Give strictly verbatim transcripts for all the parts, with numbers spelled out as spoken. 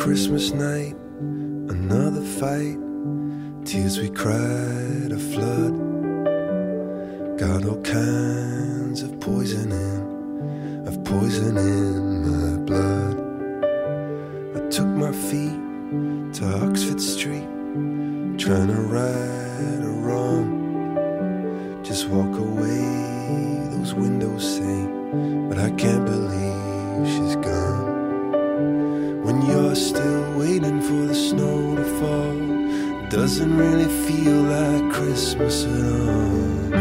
Christmas night, another fight, tears we cried a flood. Got all kinds of poison in, of poison in my blood. I took my feet to Oxford Street, trying to right a wrong. Just walk away, those windows say, but I can't believe she's gone. When you're still waiting for the snow to fall, it doesn't really feel like Christmas at all.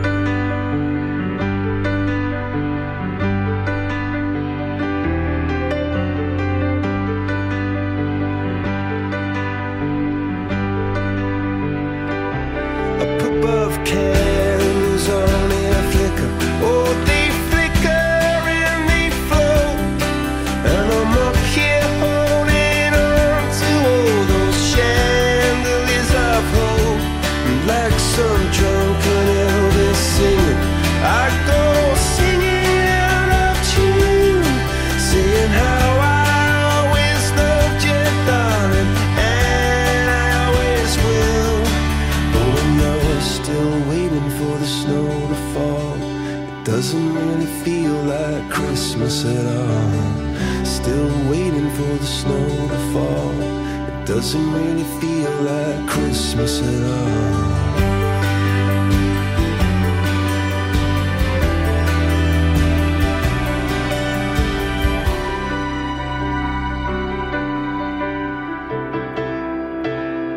Doesn't really feel like Christmas at all. Still waiting for the snow to fall. It doesn't really feel like Christmas at all.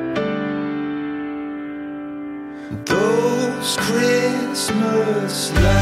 Those Christmas lights